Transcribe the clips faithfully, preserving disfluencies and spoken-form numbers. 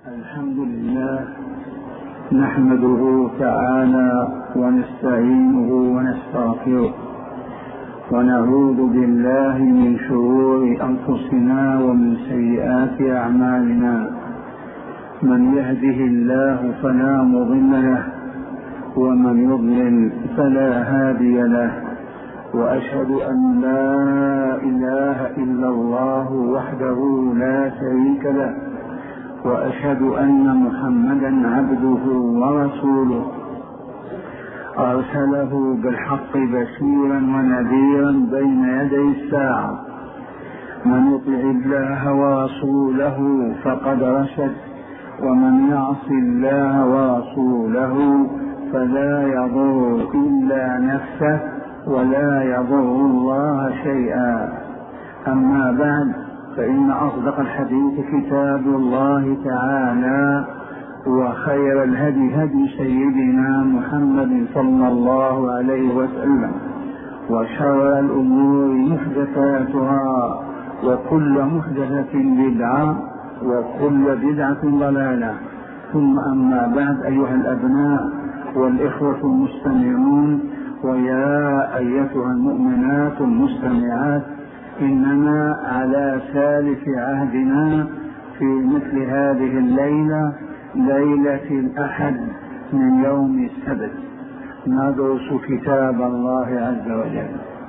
الحمد لله نحمده تعالى ونستعينه ونستغفره ونعوذ بالله من شرور أنفسنا ومن سيئات أعمالنا. من يهده الله فلا مضل له ومن يضلل فلا هادي له، وأشهد أن لا إله إلا الله وحده لا شريك له، وأشهد أن محمدا عبده ورسوله أرسله بالحق بشيرا ونذيرا بين يدي الساعة. من يطع الله ورسوله فقد رشد، ومن يعص الله ورسوله فلا يضر إلا نفسه ولا يضر الله شيئا. أما بعد، فإن أصدق الحديث كتاب الله تعالى، وخير الهدي هدي سيدنا محمد صلى الله عليه وسلم، وشر الأمور محدثاتها، وكل محدثة بدعة، وكل بدعة ضلالة. ثم أما بعد، أيها الأبناء والإخوة المستمعون، ويا أيتها المؤمنات المستمعات، إننا على سالف عهدنا في مثل هذه الليلة، ليلة الأحد من يوم السبت، ندرس كتاب الله عز وجل.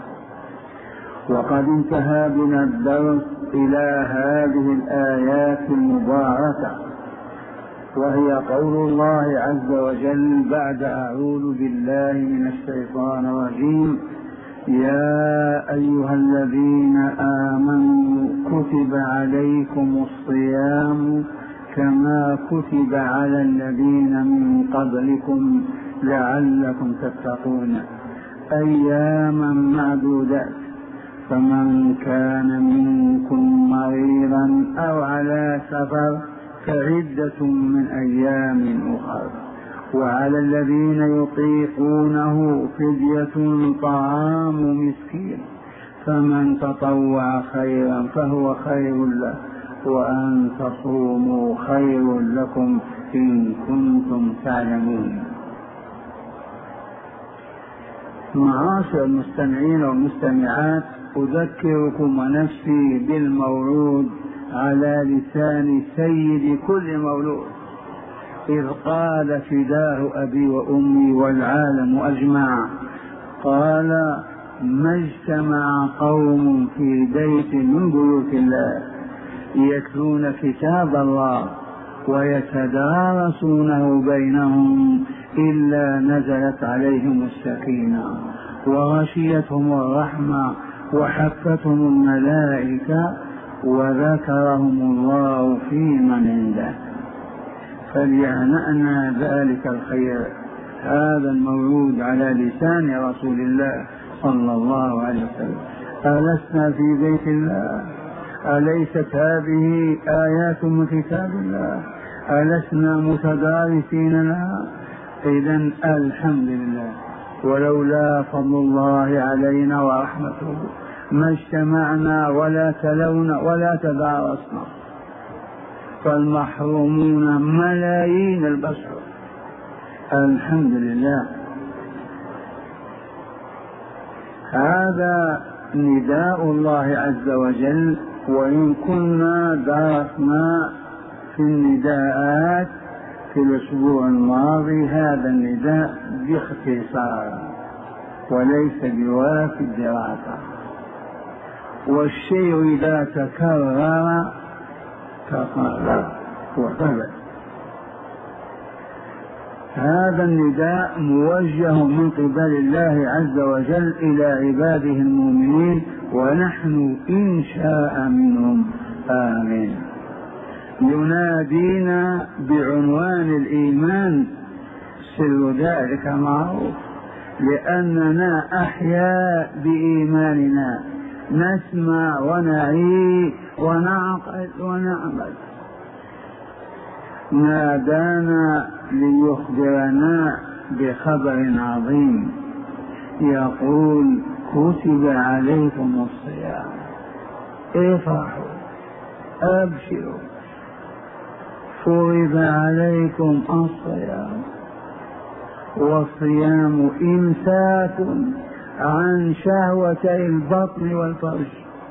وقد انتهى بنا الدرس إلى هذه الآيات المباركة، وهي قول الله عز وجل بعد أعوذ بالله من الشيطان الرجيم: يا أيها الذين آمنوا كتب عليكم الصيام كما كتب على الذين من قبلكم لعلكم تتقون أياما معدودات، فمن كان منكم مريضا أو على سفر فعدة من أيام أخرى، وعلى الذين يطيقونه فدية طعام مسكين، فمن تطوع خيرا فهو خير له، وأن تصوموا خير لكم إن كنتم تعلمون. معاشر المستمعين والمستمعات، أذكركم ونفسي بالمولود على لسان سيد كل مولود، إذ قال فداه أبي وأمي والعالم أجمع، قال: ما اجتمع قوم في بيت من بيوت الله يتلون كتاب الله ويتدارسونه بينهم إلا نزلت عليهم السكينة وغشيتهم الرحمة وحفتهم الملائكة وذكرهم الله في من عنده. فليهنأنا ذلك الخير، هذا المولود على لسان رسول الله صلى الله عليه وسلم. ألسنا في بيت الله؟ أليست هذه آيات من كتاب الله؟ ألسنا متدارسين لها؟ إذن الحمد لله. ولولا فضل الله علينا ورحمته ما اجتمعنا ولا تلونا ولا تدارسنا، فالمحرومون ملايين البشر. الحمد لله. هذا نداء الله عز وجل، وإن كنا درسنا في النداءات في الأسبوع الماضي هذا النداء باختصار وليس بوافي الدراسة، والشيء إذا تكرر تكرر وثبت. هذا النداء موجه من قبل الله عز وجل إلى عباده المؤمنين، ونحن إن شاء منهم آمين. ينادينا بعنوان الإيمان، سر ذلك معروف، لأننا أحياء بإيماننا، نسمع ونعي ونعقل ونعمل. نادانا ليخبرنا بخبر عظيم، يقول: كتب عليكم الصيام، افرحوا أبشروا، فرض عليكم الصيام، والصيام إمساك عن شهوتي البطن والفرج.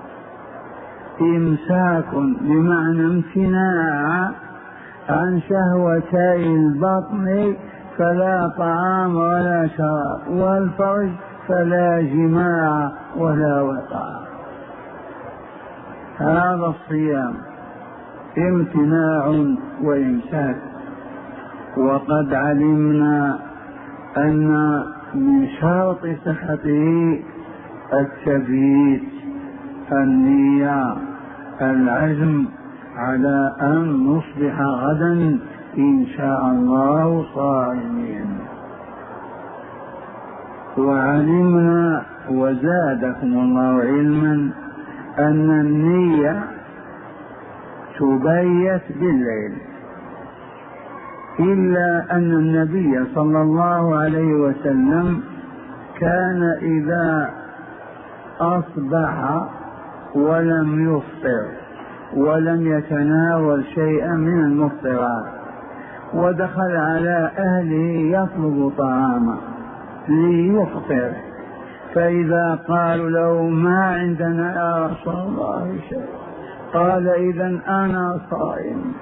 إمساك بمعنى امتناع عن شهوتي البطن، فلا طعام ولا شراب، والفرج فلا جماع ولا وقاء. هذا الصيام امتناع وإمساك. وقد علمنا أن من شرط صحته التبييت، النية، العزم على أن نصبح غدا إن شاء الله صائمين. وعلمنا وزادكم الله علما أن النية تبيت بالليل، إلا أن النبي صلى الله عليه وسلم كان إذا أصبح ولم يفطر ولم يتناول شيئا من المفطرات ودخل على أهله يطلب طعاما ليفطر، فإذا قالوا له ما عندنا يا رسول الله شيء، قال إذن أنا صائم،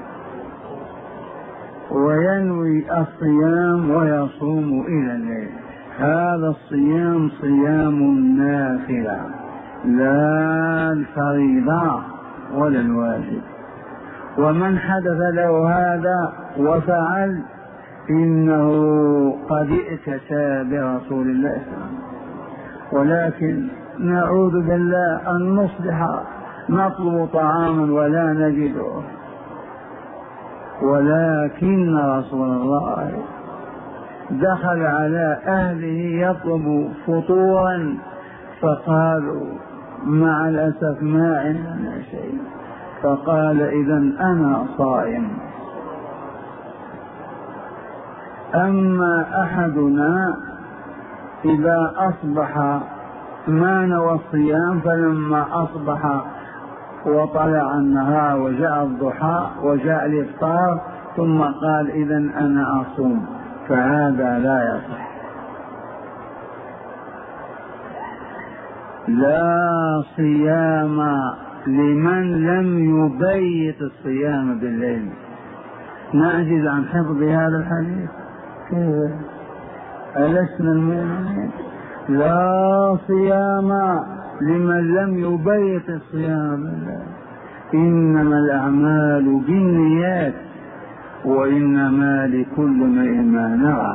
وينوي الصيام ويصوم إلى الليل. هذا الصيام صيام النافلة لا الفريضة ولا الواجب. ومن حدث له هذا وفعل إنه قد ائتسى برسول الله صلى الله عليه وسلم. ولكن نعوذ بالله أن نصبح نطلب طعاما ولا نجده، ولكن رسول الله دخل على أهله يطلب فطورا فقالوا مع الأسف ما عندنا شيء، فقال إذن أنا صائم. أما أحدنا إذا أصبح ما نوى الصيام، فلما أصبح وطلع النهار وجاء الضحى وجاء الإفطار ثم قال إذن أنا أصوم، فهذا لا يصح. لا صيام لمن لم يبيت الصيام بالليل. نعجز عن حفظ هذا الحديث كيف؟ ألسنا المؤمنين؟ لا صيام لمن لم يبيت الصيام بالليل. إنما الأعمال بالنيات وإنما لكل امرئ ما نوى.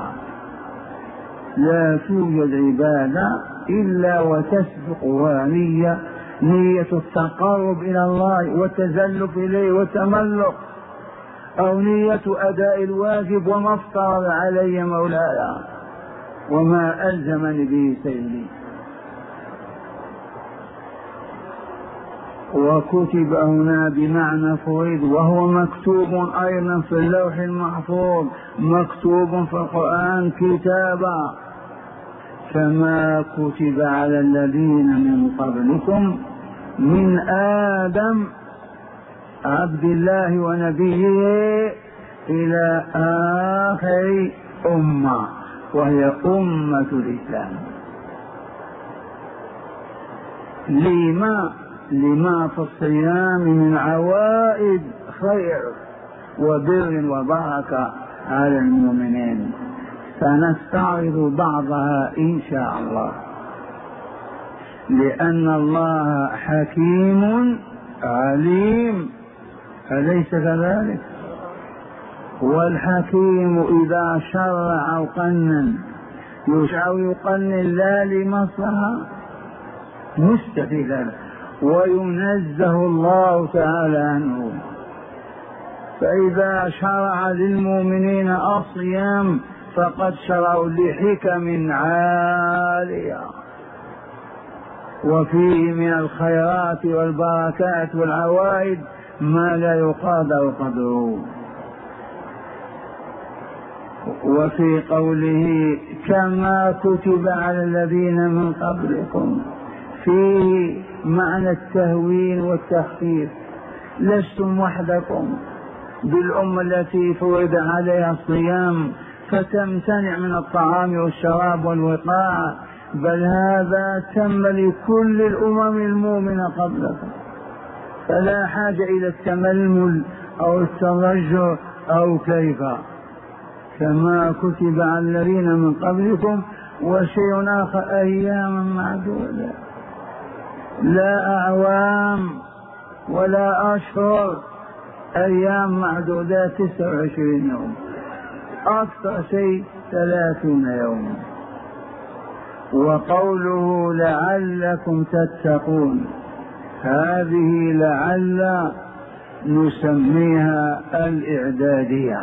لا توجد عبادة إلا وتسبقها نية، نية التقرب إلى الله والتزلف إليه والتملق، أو نية أداء الواجب وما افترض علي مولاي وما ألزمني به سيدي. وكتب هنا بمعنى فريد، وهو مكتوب أيضا في اللوح المحفوظ، مكتوب في القرآن كتابا كما كتب على الذين من قبلكم من آدم عبد الله ونبيه إلى آخر أمة وهي أمة الإسلام. لما لما في الصيام من عوائد خير وبر وبركة على المؤمنين، فنستعرض بعضها إن شاء الله. لأن الله حكيم عليم، أليس كذلك؟ والحكيم إذا شرع قنن يشرع يقنن لا لمصلحة مستفيدة، وينزه الله تعالى عنه. فإذا شرع للمؤمنين الصيام فقد شرعوا لحكم عالية، وفيه من الخيرات والبركات والعوائد ما لا يقدر قدره. وفي قوله كما كتب على الذين من قبلكم فيه معنى التهوين والتخفيف، لستم وحدكم، بالأمة التي فرض عليها الصيام فتمتنع من الطعام والشراب والوقاع، بل هذا تم لكل الأمم المؤمنة قبلكم، فلا حاجة إلى التململ أو التضجر أو كيف، كما كتب على الذين من قبلكم. وشيء آخر أياما معدودة، لا أعوام ولا أشهر، أيام معدودات تسعة وعشرين يوم، أكثر شيء ثلاثون يوما. وقوله لعلكم تتقون، هذه لعل نسميها الإعدادية،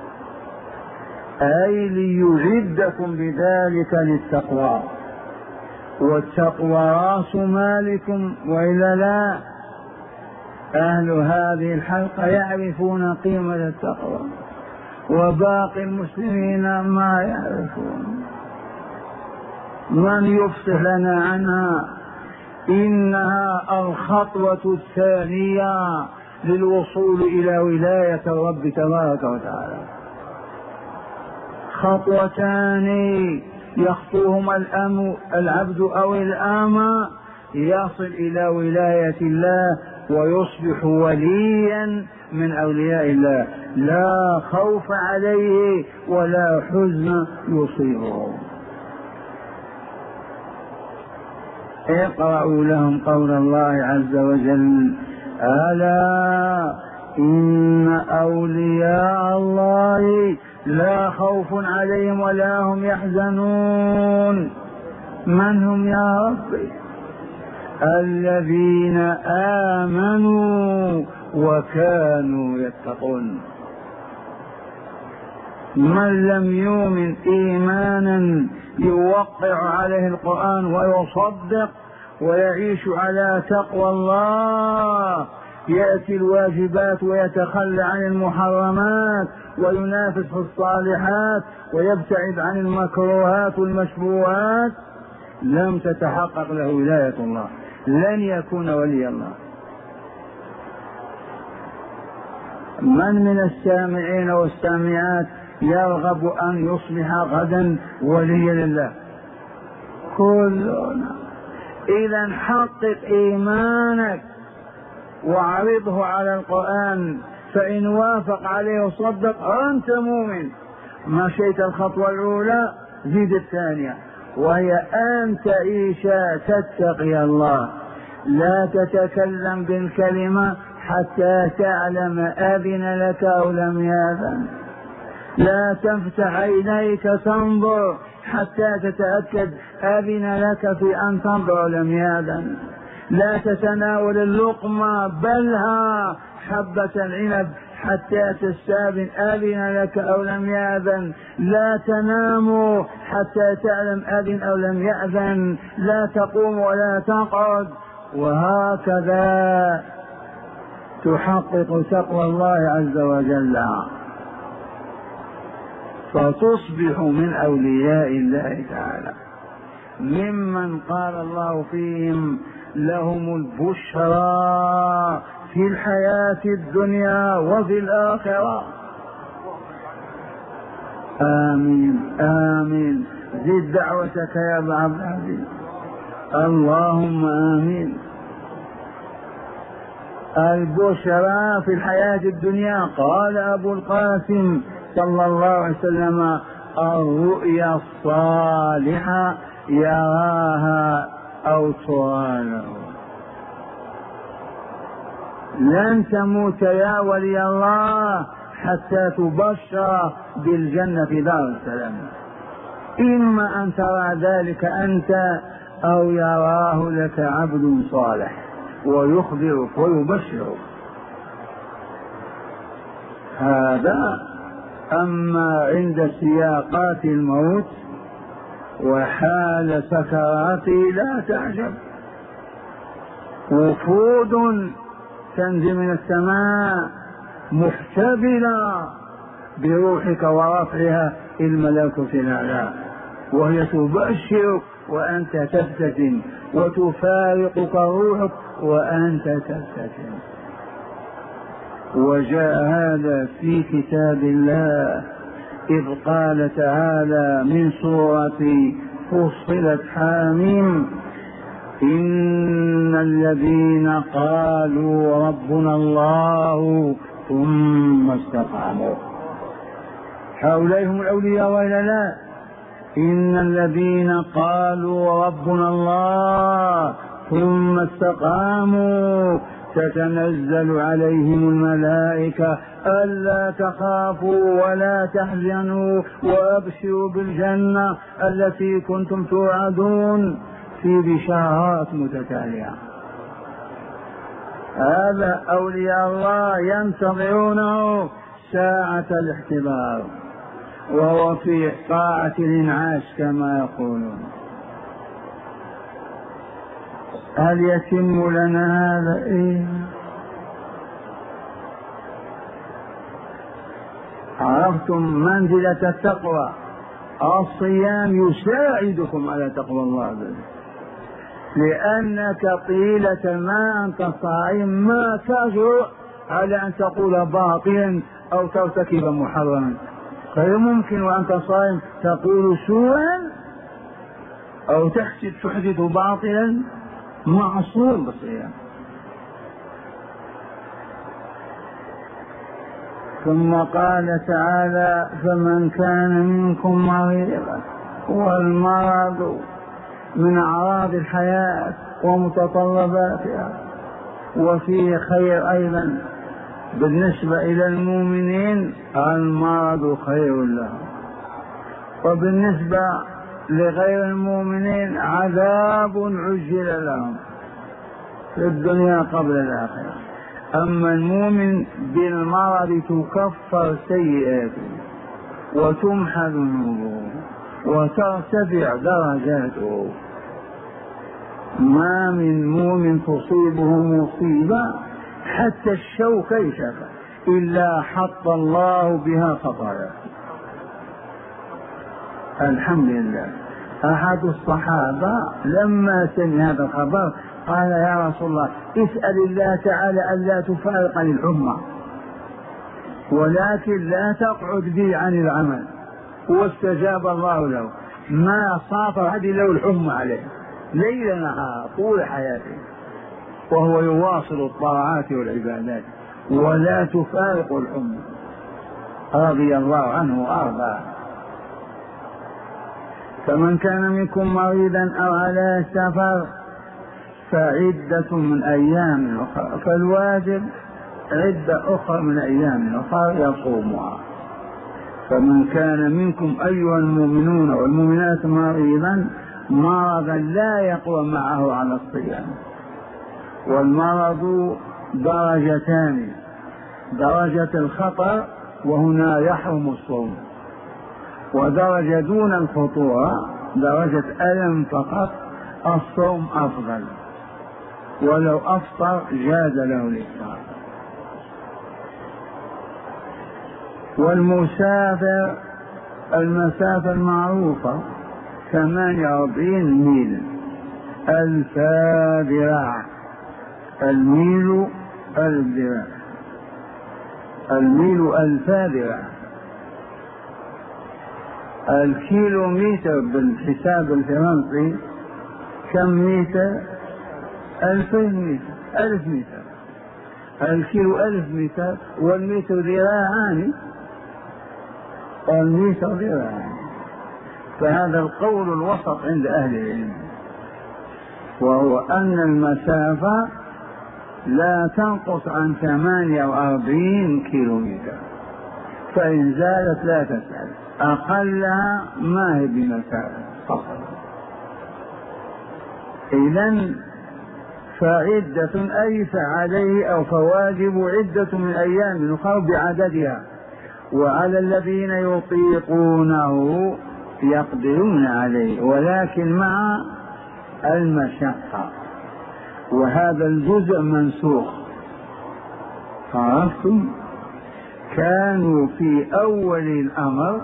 أي ليعدكم بذلك للتقوى، والتقوى رأس مالكم، وإلا لا أهل هذه الحلقة يعرفون قيمة التقوى وباقي المسلمين ما يعرفون. من يفصح لنا عنها؟ إنها الخطوة الثانية للوصول إلى ولاية الرب تبارك وتعالى. خطوتان يخطوهما العبد أو الأمة يصل إلى ولاية الله ويصبح وليا من أولياء الله، لا خوف عليه ولا حزن يصيبه. اقرأوا لهم قول الله عز وجل: ألا إن أولياء الله لا خوف عليهم ولا هم يحزنون. من هم يا ربي؟ الذين آمنوا وكانوا يتقون. من لم يؤمن إيمانا يوقع عليه القرآن ويصدق ويعيش على تقوى الله، يأتي الواجبات ويتخلى عن المحرمات وينافس في الصالحات ويبتعد عن المكروهات والمشبوهات، لم تتحقق له ولاية الله، لن يكون ولي الله. من من السامعين والسامعات يرغب أن يصبح غدا وليا لله؟ كلنا. إذا حقق إيمانك وعرضه على القرآن، فإن وافق عليه وصدق أنت مؤمن. مشيت الخطوة الأولى، زيد الثانية، وهي أن تعيش تتقي الله، لا تتكلم بالكلمة حتى تعلم أذن لك أو لم يأذن، لا تفتح عينيك تنظر حتى تتأكد أذن لك في أن تنظر أو لم يأذن، لا تتناول اللقمة بلها حبة العنب حتى تستأذن أذن لك أو لم يأذن، لا تنام حتى تعلم أذن أو لم يأذن، لا تقوم ولا تقعد، وهكذا تحقق تقوى الله عز وجل، فتصبح من أولياء الله تعالى، ممن قال الله فيهم: لهم البشرى في الحياة الدنيا وفي الآخرة. آمين آمين. زد دعوتك يا ابن عبد العزيز، اللهم آمين. البشرى في الحياة الدنيا، قال أبو القاسم صلى الله عليه وسلم: الرؤيا الصالحة يراها أو ترى. لن تموت يا ولي الله حتى تبشر بالجنة في دار السلام، إما أن ترى ذلك أنت أو يراه لك عبد صالح ويخبرك ويبشرك. هذا. أما عند سياقات الموت وحال سكراته لا تعجب، وفود تنزل من السماء محتبلة بروحك ورفعها الملائكة الأعلى، وهي تبشرك وأنت تبتسم، وتفارقك روحك وأنت تبتسم. وجاء هذا في كتاب الله إذ قال تعالى من سورة فصلت حاميم إن الذين قالوا ربنا الله ثم استقاموا هؤلاء هم الأولياء وإلا لا؟ إن الذين قالوا ربنا الله ثم استقاموا تتنزل عليهم الملائكة ألا تخافوا ولا تحزنوا وأبشروا بالجنة التي كنتم توعدون في بشارات متتالية. هذا أولياء الله ينتظرونه ساعة الاختبار، وهو في طاعة الإنعاش كما يقولون. هل يتم لنا هذا؟ إيه؟ عرفتم منزلة التقوى. الصيام يساعدكم على تقوى الله به، لأنك طيلة ما أنت صائم ما تجرؤ على أن تقول باطلا أو ترتكب محرما. غير ممكن وأنت صائم تقول سوءا أو تحدث باطلا، معصوم بالصيام. ثم قال تعالى فمن كان منكم مريضا، والمرض من أعراض الحياة ومتطلباتها، وفيه خير أيضا بالنسبة إلى المؤمنين، المرض خير لهم، وبالنسبة لغير المؤمنين عذاب عجل لهم في الدنيا قبل الآخرة. أما المؤمن بالمرض تكفر سيئاته وتمحى ذنوبه وترتفع درجاته. ما من مؤمن تصيبه مصيبة حتى الشوكة يشفى إلا حط الله بها خطايا. الحمد لله. أحد الصحابة لما سمع هذا الخبر قال يا رسول الله اسأل الله تعالى ألا تفارقني الحمى، ولكن لا تقعد بي عن العمل. واستجاب الله له، ما ساطر هذه له الحمى عليه ليل نهار طول حياته، وهو يواصل الطاعات والعبادات ولا تفارق الحمى، رضي الله عنه وأرضاه. فمن كان منكم مريضا أو على سفر فعدة من أيام أخرى، فالواجب عدة أخرى من أيام أخرى يصومها. فمن كان منكم أيها المؤمنون والمؤمنات مريضا مرضا لا يقوى معه على الصيام. والمرض درجتان، درجة الخطر وهنا يحرم الصوم، ودرجة دون الخطورة درجة ألم فقط، الصوم أفضل، ولو أفطر جاز له الإفطار. والمسافر المسافة المعروفة ثمانية وأربعين ميل، ألف ذراع. الميل ألف ذراع، الميل ألف ذراع. الكيلو متر بالحساب الفرنسي كم متر؟ ألفين متر، ألف متر. الكيلو ألف متر، والمتر ذراعان، والمتر ذراعان. فهذا القول الوسط عند أهل العلم، وهو أن المسافة لا تنقص عن ثمانية وأربعين كيلو متر، فإن زادت لا تسأل، أقلها ما هي بمسافة فقط. إذن فعدة أي فعليه أو فواجب عدة من أيام أخرى بعددها. وعلى الذين يطيقونه يقدرون عليه ولكن مع المشقة، وهذا الجزء منسوخ. عرفتم؟ كانوا في أول الأمر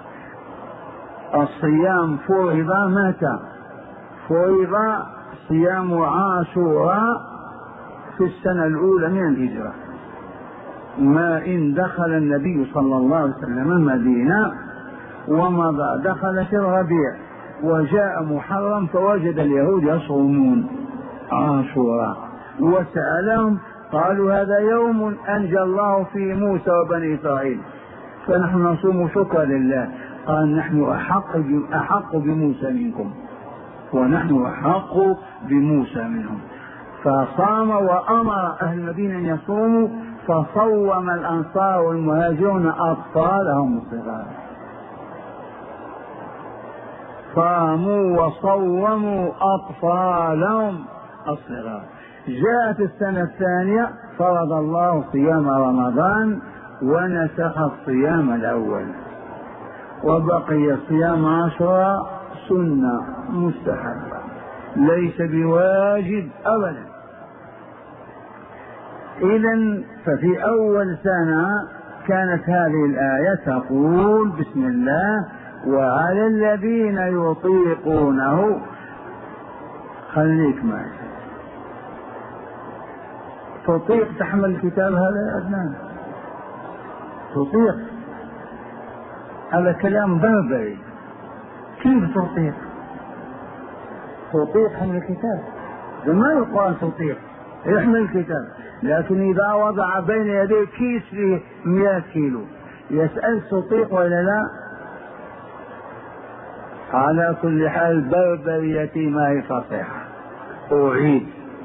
الصيام فرض متى؟ فرض صيام عاشوراء في السنة الأولى من الهجرة، ما إن دخل النبي صلى الله عليه وسلم المدينة ومضى، دخل في الربيع وجاء محرم فوجد اليهود يصومون عاشوراء وسألهم قالوا هذا يوم أنجى الله فيه موسى وبني إسرائيل فنحن نصوم شكرا لله. قال نحن أحق أحق بموسى منكم ونحن أحق بموسى منهم. فصام وأمر أهل المدينة أن يصوموا، فصوم الأنصار والمهاجرون أطفالهم الصغار، صاموا وصوموا أطفالهم الصغار. جاءت السنة الثانية فرض الله صيام رمضان ونسخ الصيام الأول، وبقي صيام عاشوراء سنة مستحبة ليس بواجب أبدا. إذن ففي أول سنة كانت هذه الآية تقول بسم الله وعلى الذين يطيقونه. خليك معي، تطيق تحمل الكتاب هذا يا أدنان؟ تطيق؟ هذا كلام بربري. كيف تطيق؟ تطيق حمل الكتاب؟ زمان القرآن تطيق يحمل الكتاب، لكن إذا وضع بين يديه كيس فيه مئة كيلو يسأل تطيق ولا لا؟ على كل حال بربريتي ما هي فصيحة. أعيد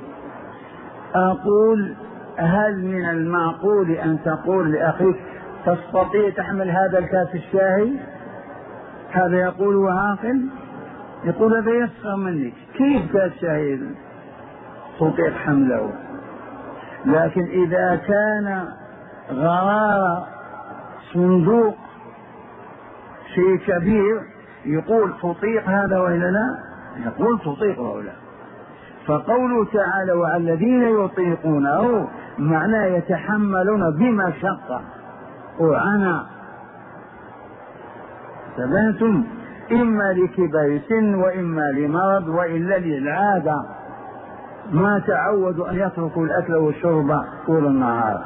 أقول هل من المعقول أن تقول لأخيك تستطيع تحمل هذا الكاس الشاهي؟ هذا يقول عاقل؟ يقول هذا يسخر منك، كيف كاس شاهي تطيق حمله؟ لكن إذا كان غرار صندوق شيء كبير يقول تطيق هذا وإلا لا؟ يقول تطيق ولا لا. فقوله تعالى وعلى الذين يطيقونه معناه يتحملون بمشقة وعناء. سمعتم؟ إما لكبر سن وإما لمرض وإلا للعادة، ما تعودوا أن يتركوا الأكل والشرب طول النهار.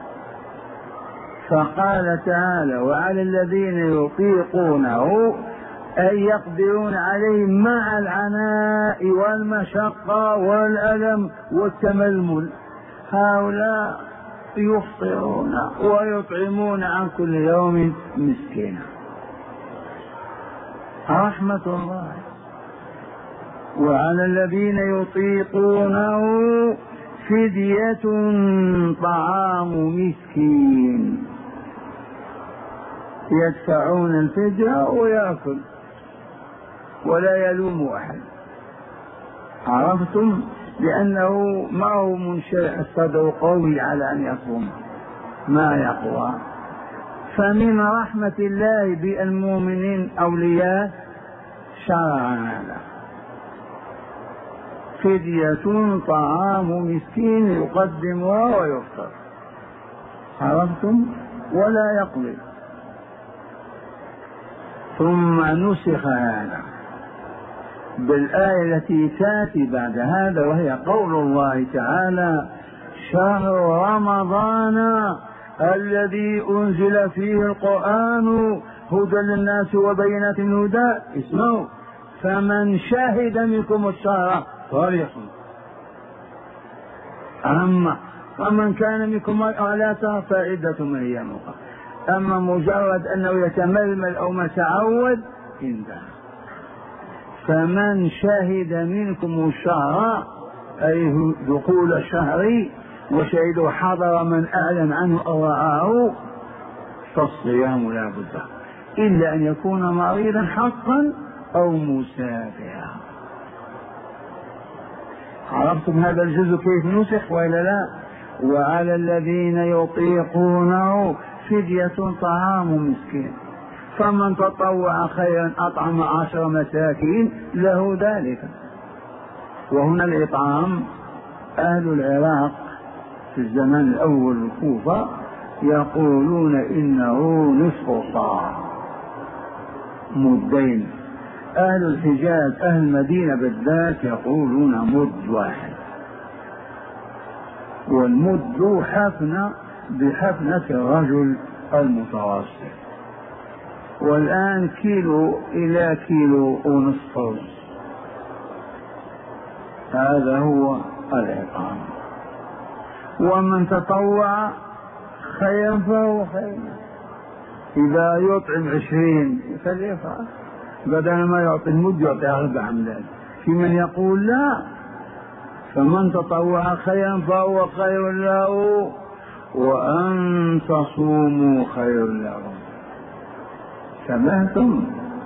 فقال تعالى وعلى الذين يطيقونه أي يقدرون عليه مع العناء والمشقة والألم والتململ، هؤلاء يفطرون ويطعمون عن كل يوم مسكينا. رحمة الله. وعلى الذين يطيقونه فدية طعام مسكين، يدفعون الفدية ويأكل ولا يلوم أحد. عرفتم؟ لأنه ما هو منشرح الصدر قوي على أن يصوم، ما يقوى. فمن رحمة الله بالمؤمنين أولياء شرع هذا، فدية طعام مسكين يقدمها ويفطر. عرفتم؟ ولا يقضي. ثم نسخ هذا بالآية التي تأتي بعد هذا، وهي قول الله تعالى شهر رمضان الذي أنزل فيه القرآن هدى للناس وبينات من الهدى. اسمعوا، فمن شهد منكم الشهر فليصم. أما ومن كان منكم لا ترى فعدة من أيام أخرى. أما مجرد أنه يتململ أو ما تعود انتهى. فمن شهد منكم الشهر أي دخول الشهر وشهد حضر من أعلن عنه أو رآه فالصيام لا بد، إلا أن يكون مريضا حقا أو مسافرا. عرفتم هذا الجزء كيف نسخ وإلا لا؟ وعلى الذين يطيقونه فدية طعام مسكين، فمن تطوع خيرا أطعم عشر مساكين له ذلك. وهنا الإطعام أهل العراق في الزمان الأول الكوفة يقولون إنه نصف صاع مدين. أهل الحجاز أهل المدينة بالذات يقولون مد واحد، والمد حفنة بحفنة الرجل المتوسط. والآن كيلو إلى كيلو ونصف رز، هذا هو الإطعام. ومن تطوع خيرا فهو خير، إذا يطعم عشرين فليفعل، بدل ما يعطي المد يعطي أربع أمداد. في من يقول لا، فمن تطوع خيرا فهو خير له، وأن تصوموا خير لكم. سمعتم؟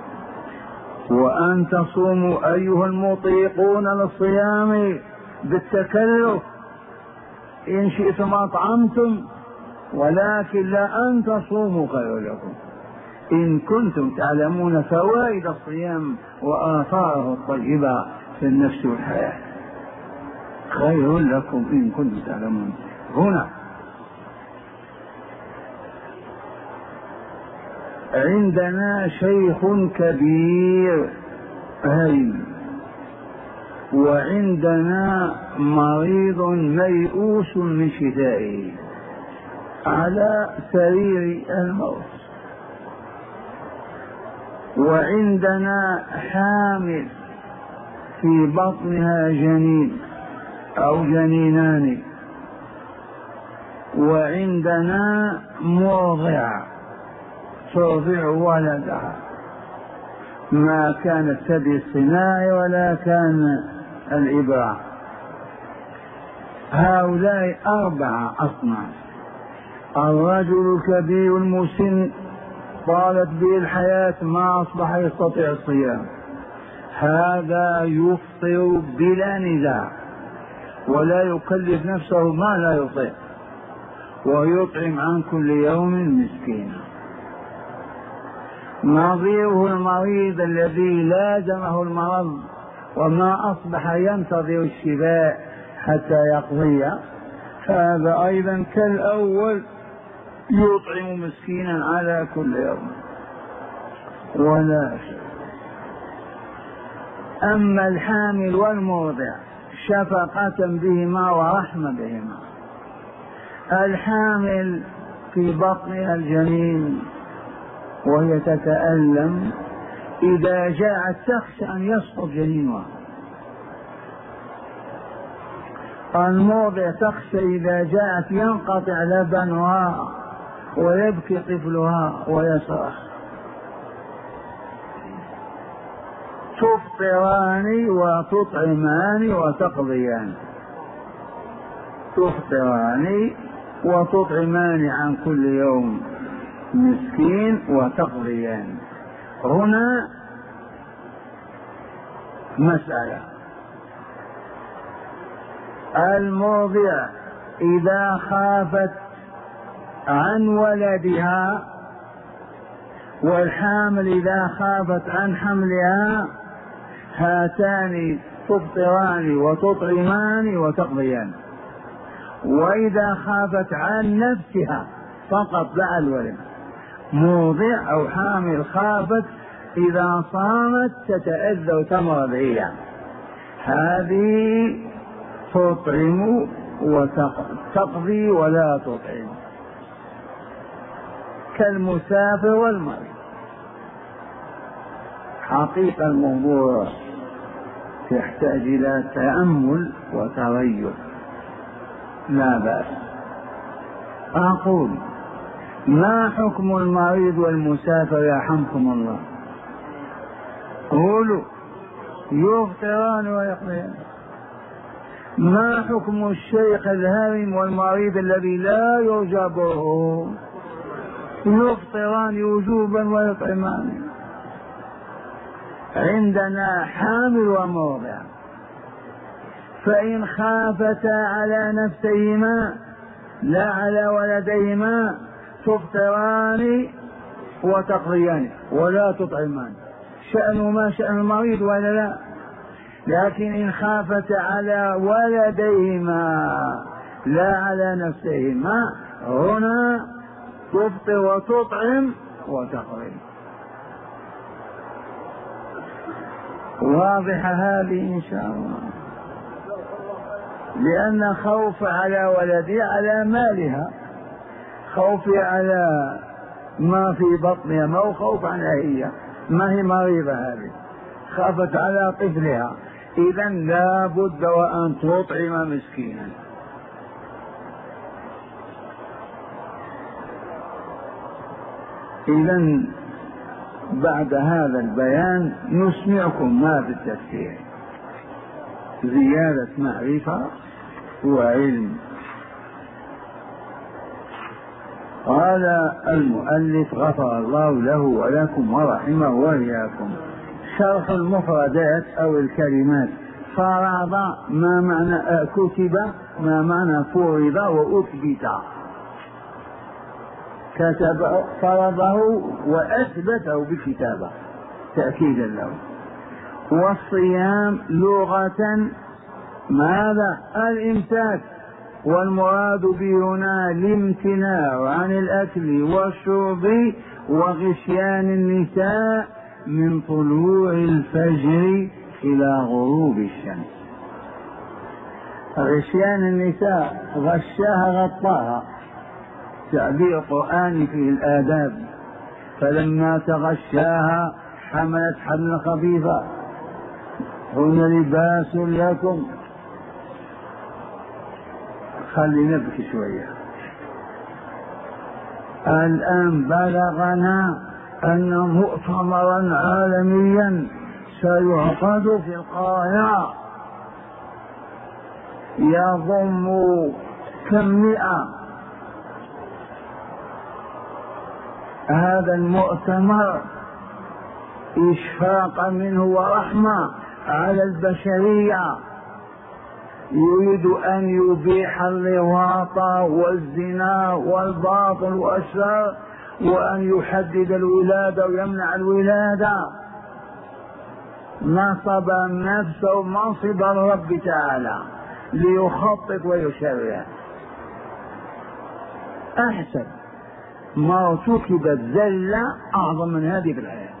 وأن تصوموا أيها المطيقون للصيام بالتكلف، إن شئتم أطعمتم، ولكن لا أن تصوموا خير لكم إن كنتم تعلمون فوائد الصيام وآثاره الطيبة في النفس والحياة. خير لكم إن كنتم تعلمون. هنا عندنا شيخ كبير هين، وعندنا مريض ميؤوس من شفائه على سرير الموت، وعندنا حامل في بطنها جنين أو جنينان، وعندنا مرضع ترضع ولدها، ما كان الثدي الصناعي ولا كان الإبراء. هؤلاء أربعة أصناف. الرجل الكبير المسن طالت به الحياة ما أصبح يستطيع الصيام، هذا يفطر بلا نزاع ولا يكلف نفسه ما لا يطيق، ويطعم عن كل يوم مسكينا. نظيره المريض الذي لازمه المرض وما أصبح ينتظر الشفاء حتى يقضي، هذا أيضا كالأول يطعم مسكينا على كل يوم ولا شيء. أما الحامل والمرضع شفقة بهما ورحمة بهما، الحامل في بطنها الجنين وهي تتألم، إذا جاءت تخشى أن يسقط جنينها. المرضع تخشى إذا جاءت ينقطع لبنها ويبكي طفلها ويصرخ. تفطران وتطعمان وتقضيان، تفطران وتطعمان عن كل يوم مسكين وتقضيان. هنا مسألة، المرضع إذا خافت عن ولدها، والحامل إذا خافت عن حملها، هاتان تفطران وتطعمان وتقضيان. وإذا خافت عن نفسها فقط لا الولد، مرضع أو حامل خافت إذا صامت تتأذى وتمرض هي، هذه تطعم وتقضي ولا تطعم، كالمسافر والمريض. حقيقة الموضوع يحتاج إلى تأمل وتغير، لا بأس. أقول ما حكم المريض والمسافر يرحمكم الله؟ قولوا يفطران ويقضيان. ما حكم الشيخ الهرم والمريض الذي لا يرجى بره؟ يفطران وجوبا ويطعمان. عندنا حامل ومرضع، فإن خافتا على نفسهما لا على ولديهما تفطران وتقضيان ولا تطعمان، شأنهما شأن المريض ولا لا. لكن إن خافتا على ولديهما لا على نفسهما، هنا تفطر وتطعم وتقضي. واضحة هذه إن شاء الله، لأن خوف على ولدي على مالها، خوفي على ما في بطنها، ما هو خوف عنها هي، ما هي مريضة هذه، خافت على طفلها. إذا لا بد وأن تطعم مسكينا. إذا بعد هذا البيان نسمعكم ما في التفسير، زيادة معرفة وعلم. قال المؤلف غفر الله له ولكم ورحمه وإياكم: شرح المفردات أو الكلمات. فرض ما معنى كتب، ما معنى فرض وأثبت. كتب فرضه وأثبته بالكتابة تأكيدا له. والصيام لغة ماذا؟ الإمساك، والمراد به هنا الامتناع عن الأكل والشرب وغشيان النساء من طلوع الفجر إلى غروب الشمس. غشيان النساء غشاها غطاها، تعبير قرآني فيه الآداب. فلما تغشاها حملت حملا خفيفا، هن لباس لكم. خلي نبكي شوية. الآن بلغنا أن مؤتمرا عالميا سيعقد في القاهرة يضم كم مئة. هذا المؤتمر إشفاق منه ورحمة على البشرية، يريد أن يبيح اللواط والزنا والباطل والشر، وأن يحدد الولادة ويمنع الولادة. نصب نفسه منصب الرب تعالى ليخطط ويشرع. أحسن ما ارتكبت زلة أعظم من هذه في الحياة.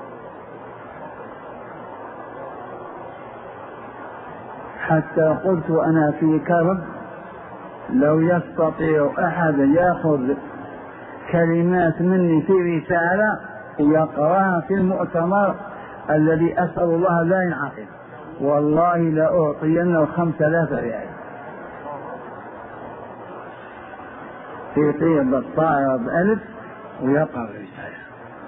حتى قلت أنا في كرب لو يستطيع أحد يأخذ كلمات مني في رسالة ويقرأها في المؤتمر الذي أسأل الله لا ينعقد، والله لأعطينه خمسة آلاف ريال في طيب الطائرة بألف ويقرأ الرسالة.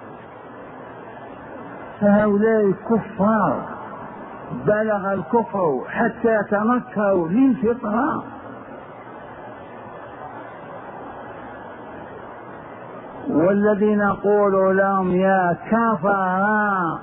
فهؤلاء كفار، بلغ الكفر حتى تنكروا للفطرة. والذين نقول لهم يا كفرة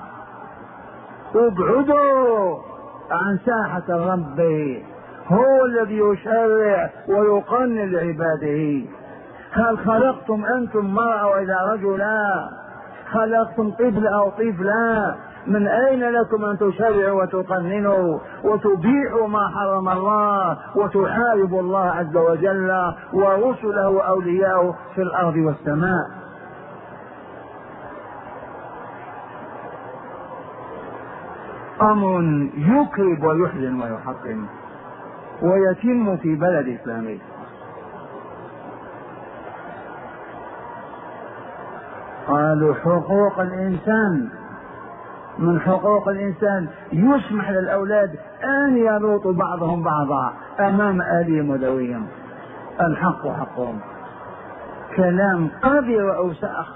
ابعدوا عن ساحة الرب، هو الذي يشرع ويقنن لعباده. هل خلقتم أنتم مرأة وإذا رجلا؟ خلقتم طفل أو طفلا؟ من أين لكم أن تشرعوا وتقننوا وتبيحوا ما حرم الله وتحاربوا الله عز وجل ورسله وأولياءه في الأرض والسماء؟ أمر يكرب ويحزن ويحطم ويتم في بلد إسلامي. قالوا حقوق الإنسان، من حقوق الإنسان يسمح للأولاد أن يلوطوا بعضهم بعضا أمام أهلهم وذويهم. الحق حقهم. كلام قذر وأوساخ،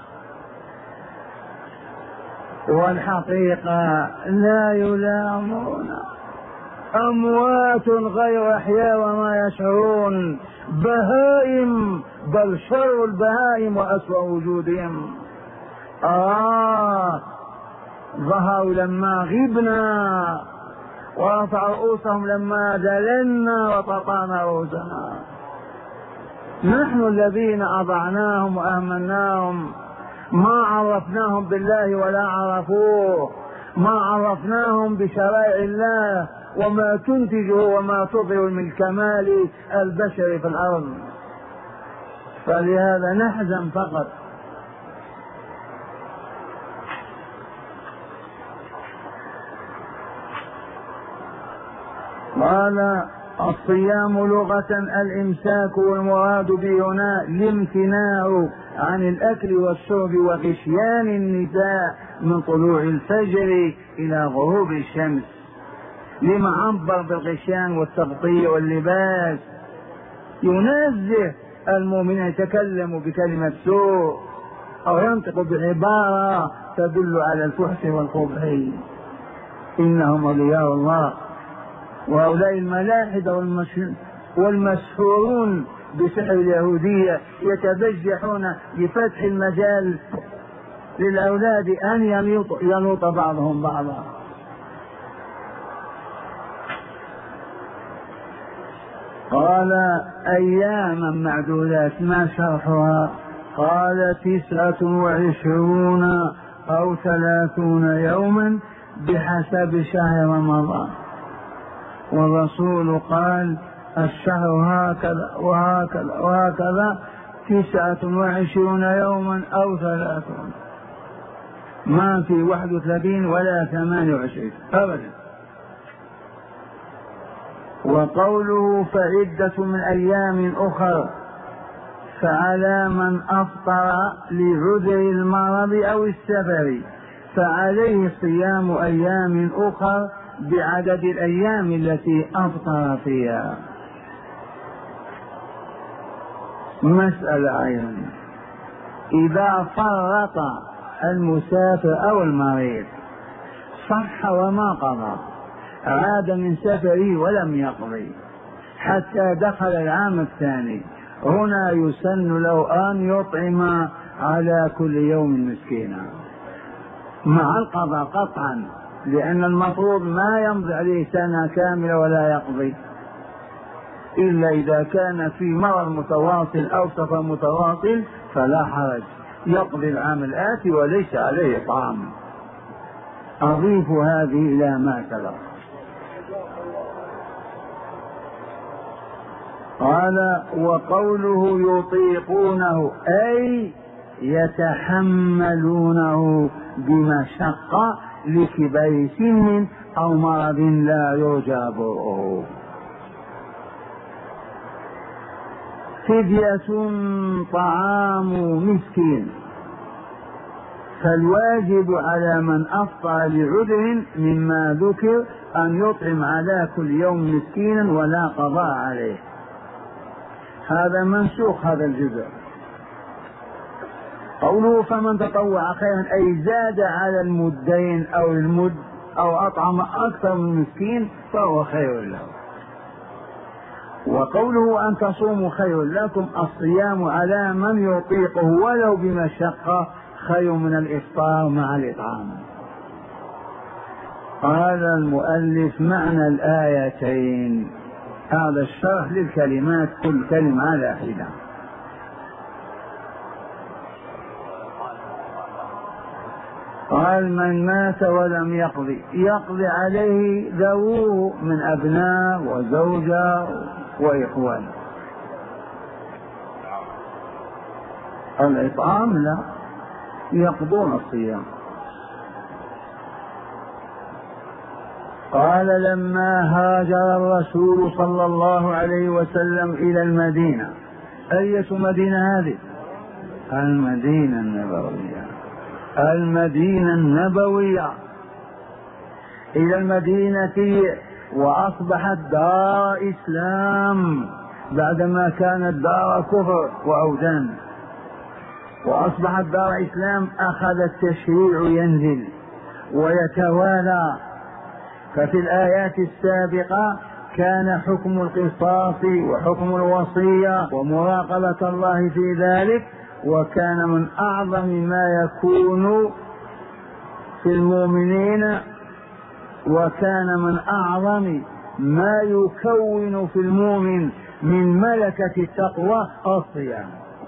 والحقيقة لا يلامون، أموات غير أحياء وما يشعرون، بهائم، بل شر البهائم وأسوأ وجودهم. آه ظهروا لما غبنا، ورفع رؤوسهم لما دللنا وتطعنا رؤوسنا. نحن الذين أضعناهم وأهملناهم، ما عرفناهم بالله ولا عرفوه، ما عرفناهم بشرائع الله وما تنتجه وما تظهر من كمال البشر في الأرض. فلهذا نحزن فقط. قال الصيام لغة الإمساك، والمراد به هنا الامتناع عن الأكل والشرب وغشيان النساء من طلوع الفجر إلى غروب الشمس، لما عبر بالغشيان والتغطية واللباس. ينزه المؤمن يتكلم بكلمة سوء أو ينطق بعبارة تدل على الفحش والقبح. إنهم أولياء الله، وهؤلاء الملاحدة والمسحورون بسحر اليهودية يتبجحون بفتح المجال للأولاد أن ينوط بعضهم بعضا. قال أياما معدودات، ما شرحها؟ قال تسعة وعشرون أو ثلاثون يوما بحسب شهر رمضان، والرسول قال الشهر هكذا وهكذا وهكذا، تسعة وعشرون يوما أو ثلاثون، ما في واحد وثلاثين ولا ثمان وعشرين أبدا. وقوله فعدة من أيام أخر، فعلى من أفطر لعذر المرض أو السفر فعليه صيام أيام أخر بعدد الأيام التي أفطر فيها. مسألة أيضا، إذا فرط المسافر أو المريض صح وما قضى، عاد من سفره ولم يقضي حتى دخل العام الثاني، هنا يسن له أن يطعم على كل يوم مسكينا مع القضاء قطعا، لأن المفروض ما يمضي عليه سنة كاملة ولا يقضي، إلا إذا كان في مرض متواصل أو سفر متواصل فلا حرج، يقضي العام الآتي وليس عليه طعام. أضيف هذه إلى ما سبق. قال وقوله يطيقونه أي يتحملونه بمشقة لكبر سن أو مرض لا يرجى برؤه. فدية طعام مسكين، فالواجب على من أفطر لعذر مما ذكر أن يطعم على كل يوم مسكينا ولا قضاء عليه. هذا منسوخ هذا الجزء. قوله فمن تطوع خيرا أي زاد على المدين أو المد أو أطعم أكثر من مسكين فهو خير له. وقوله أن تصوموا خير لكم، الصيام على من يطيقه ولو بمشقة خير من الإفطار مع الإطعام. قال المؤلف معنى الآيتين، هذا الشرح للكلمات كل كلمة على حدة. قال من مات ولم يقضي، يقضي عليه ذووه من أبناء وزوجة وإخوان. الإطعام لا، يقضون الصيام. قال لما هاجر الرسول صلى الله عليه وسلم إلى المدينة، أية مدينة هذه؟ المدينة النبوية، المدينة النبوية إلى المدينة، وأصبحت دار إسلام بعدما كانت دار كفر وأوثان، وأصبحت دار إسلام. أخذ التشريع ينزل ويتوالى. ففي الآيات السابقة كان حكم القصاص وحكم الوصية ومراقبة الله في ذلك، وكان من أعظم ما يكون في المؤمنين، وكان من أعظم ما يكون في المؤمن من ملكة التقوى الصيام،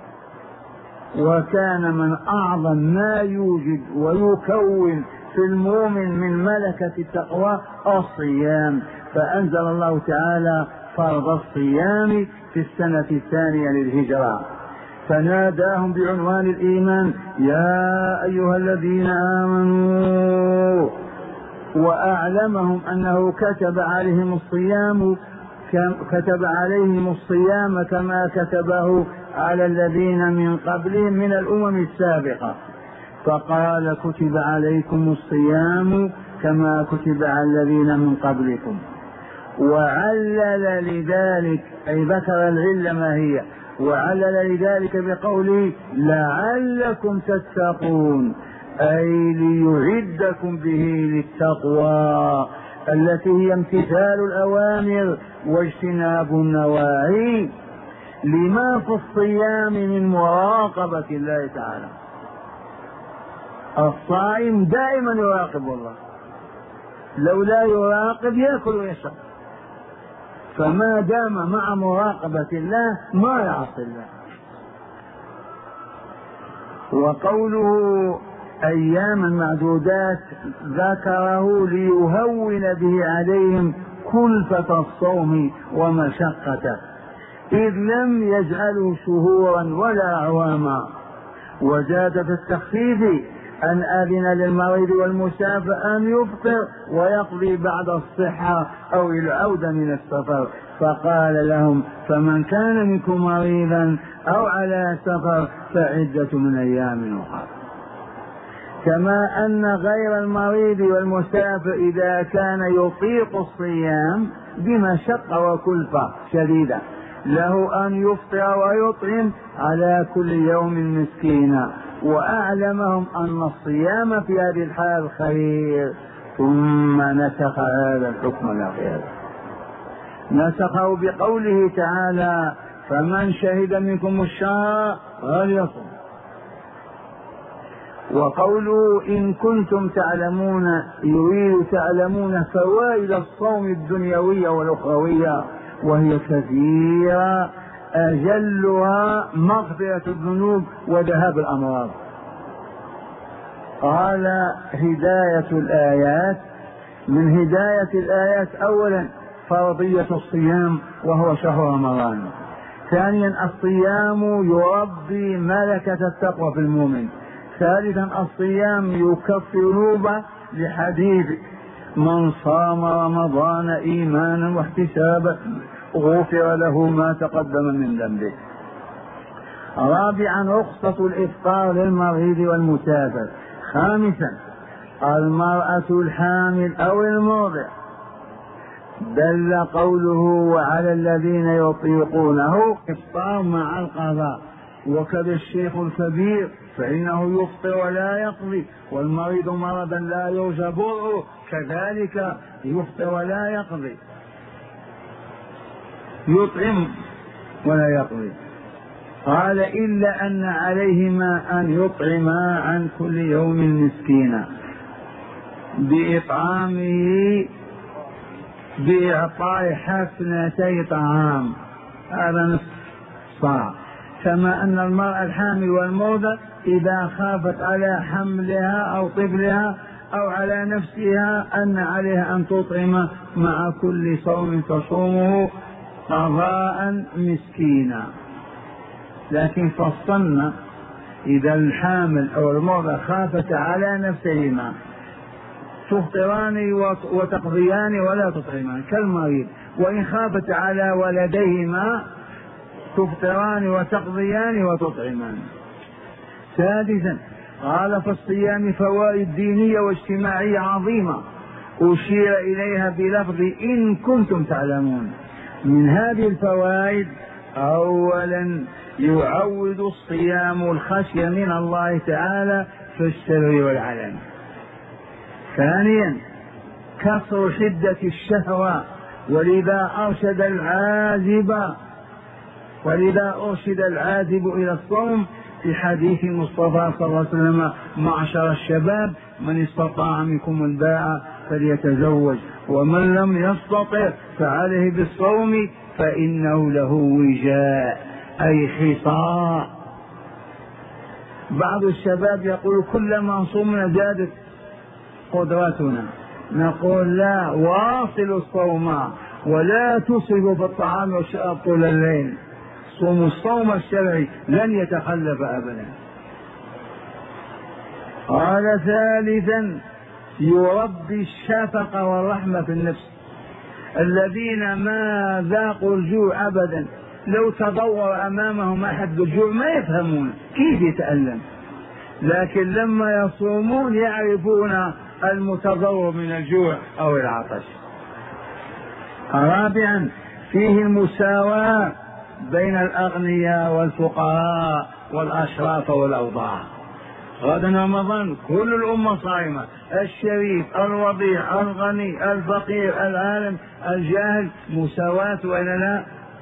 وكان من أعظم ما يوجد ويكون في المؤمن من ملكة التقوى الصيام. فأنزل الله تعالى فرض الصيام في السنة الثانية للهجرة، فناداهم بعنوان الإيمان يا أيها الذين آمنوا، وأعلمهم أنه كتب عليهم الصيام كتب عليهم الصيام كما كتبه على الذين من قبلهم من الأمم السابقة، فقال كتب عليكم الصيام كما كتب على الذين من قبلكم، وعلل لذلك أي ذكر العلة ما هي، وعلل لذلك بقوله لعلكم تتقون، أي ليعدكم به للتقوى التي هي امتثال الأوامر واجتناب النواهي، لما في الصيام من مراقبة الله تعالى. الصائم دائما يراقب الله، لو لا يراقب يأكل ويشرب، فما دام مع مراقبة الله ما يعصي الله. وقوله أياما معدودات ذكره ليهون به عليهم كلفة الصوم ومشقته، إذ لم يجعله شهورا ولا أعواما. وزاد في التخفيف أن أذن للمريض والمسافر أن يفطر ويقضي بعد الصحة أو العودة من السفر، فقال لهم فمن كان منكم مريضا أو على سفر فعدة من أيام أخرى. كما أن غير المريض والمسافر إذا كان يطيق الصيام بمشقة وكلفة شديدة له أن يفطر ويطعم على كل يوم مسكينا، وأعلمهم أن الصيام في هذه الحال خير. ثم نسخ هذا الحكم الأخير، نسخه بقوله تعالى فمن شهد منكم الشهر فليصم. وقوله إن كنتم تعلمون يريد تعلمون فوائد الصوم الدنيوية والأخروية، وهي كثيرة، أجلها مغفرة الذنوب وذهاب الأمراض. قال هداية الآيات، من هداية الآيات أولا فرضية الصيام وهو شهر رمضان، ثانيا الصيام يربي ملكة التقوى في المؤمن، ثالثا الصيام يكفر ذنوبه لحديث من صام رمضان إيمانا واحتسابا غفر له ما تقدم من ذنبه. رابعا رخصة الإفطار للمريض والمسافر. خامسا المرأة الحامل أو المرضع، دل قوله وعلى الذين يطيقونه إفطار مع القضاء، وكذا الشيخ الكبير فإنه يفطر ولا يقضي، والمريض مرضا لا يرجى برؤه كذلك يفطر ولا يقضي، يطعم ولا يقضي. قال إلا أن عليهما أن يطعما عن كل يوم مسكينا بإطعامه بإعطاء حسنتي طعام، هذا نصف صاع. كما أن المرأة الحامل والمرضع إذا خافت على حملها أو طفلها أو على نفسها أن عليها أن تطعم مع كل صوم تصومه قضاء مسكينا. لكن فصلنا إذا الحامل أو المرضع خافت على نفسهما تفطران وتقضيان ولا تطعمان كالمريض، وإن خافت على ولديهما تفطران وتقضيان وتطعمان. سادسا قال في الصيام فوائد دينية واجتماعية عظيمة أشير إليها بلفظ إن كنتم تعلمون. من هذه الفوائد أولا يعود الصيام الخشية من الله تعالى في السر والعلن. ثانيا كسر شدة الشهوة، ولذا أرشد العازب ولذا أرشد العازب إلى الصوم في حديث المصطفى صلى الله عليه وسلم معشر الشباب من استطاع منكم الباء فليتزوج ومن لم يستطع فعليه بالصوم فإنه له وجاء أي خصاء. بعض الشباب يقول كلما صمنا زادت قدرتنا، نقول لا، واصلوا الصوم ولا تصرفوا في الطعام والشراب طول الليل، صوموا الصوم الشرعي لن يتخلف أبدا. قال ثالثا يربي الشفقة والرحمة في النفس، الذين ما ذاقوا الجوع أبدا، لو تضور أمامهم أحد بالجوع ما يفهمون كيف يتألم، لكن لما يصومون يعرفون المتضور من الجوع أو العطش. رابعا فيه المساواة بين الأغنياء والفقراء والأشراف والأوضاع. غدا رمضان كل الأمة صائمة، الشريف الوضيع الغني الفقير العالم الجاهل، مساواة وإلا لا؟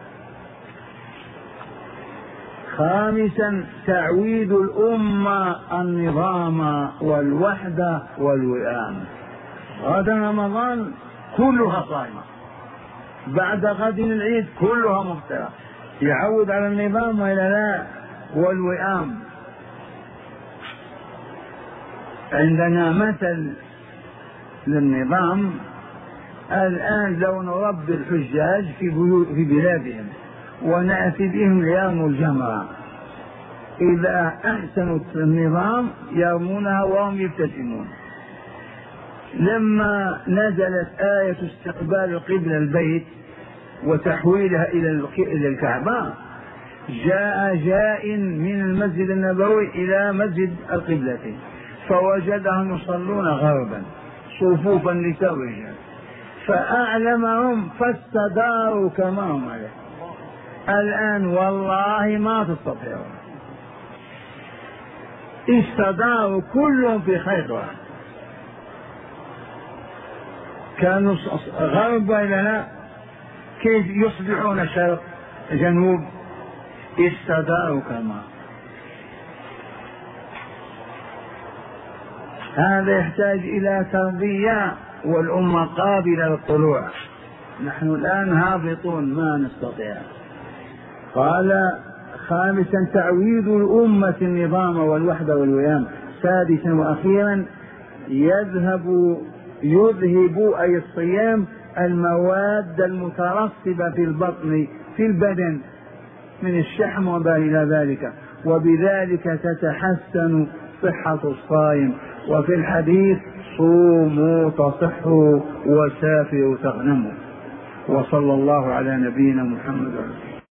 خامسا تعويد الأمة النظام والوحدة والوئام. غدا رمضان كلها صائمة، بعد غد العيد كلها مفطرة، يعود على النظام وإلا لا؟ والوئام. عندنا مثل للنظام الآن، لو نربي الحجاج في, في بلادهم ونأتي بهم يرموا الجمرة، إذا أحسنوا النظام يرمونها وهم يبتسمون. لما نزلت آية استقبال قبل البيت وتحويلها إلى الكعبة، جاء جاء من المسجد النبوي إلى مسجد القبلة فوجدهم يصلون غربا صفوفا نساء ورجال، فأعلمهم فاستداروا كما هم عليه. الآن والله ما تستطيعون، استداروا كلهم في خيط واحد، كانوا غربا لنا كيف يصبحون شرق جنوب، استداروا كما. هذا يحتاج إلى تربية والأمة قابلة للطلوع. نحن الآن هابطون ما نستطيع. قال خامسا تعويد الأمة النظام والوحدة والوئام. سادسا وأخيرا يذهب يذهب أي الصيام المواد المترسبة في البطن في البدن من الشحم وما إلى ذلك، وبذلك تتحسن صحة الصائم. وفي الحديث صوموا تصحوا وسافروا تغنموا. وصلى الله على نبينا محمد.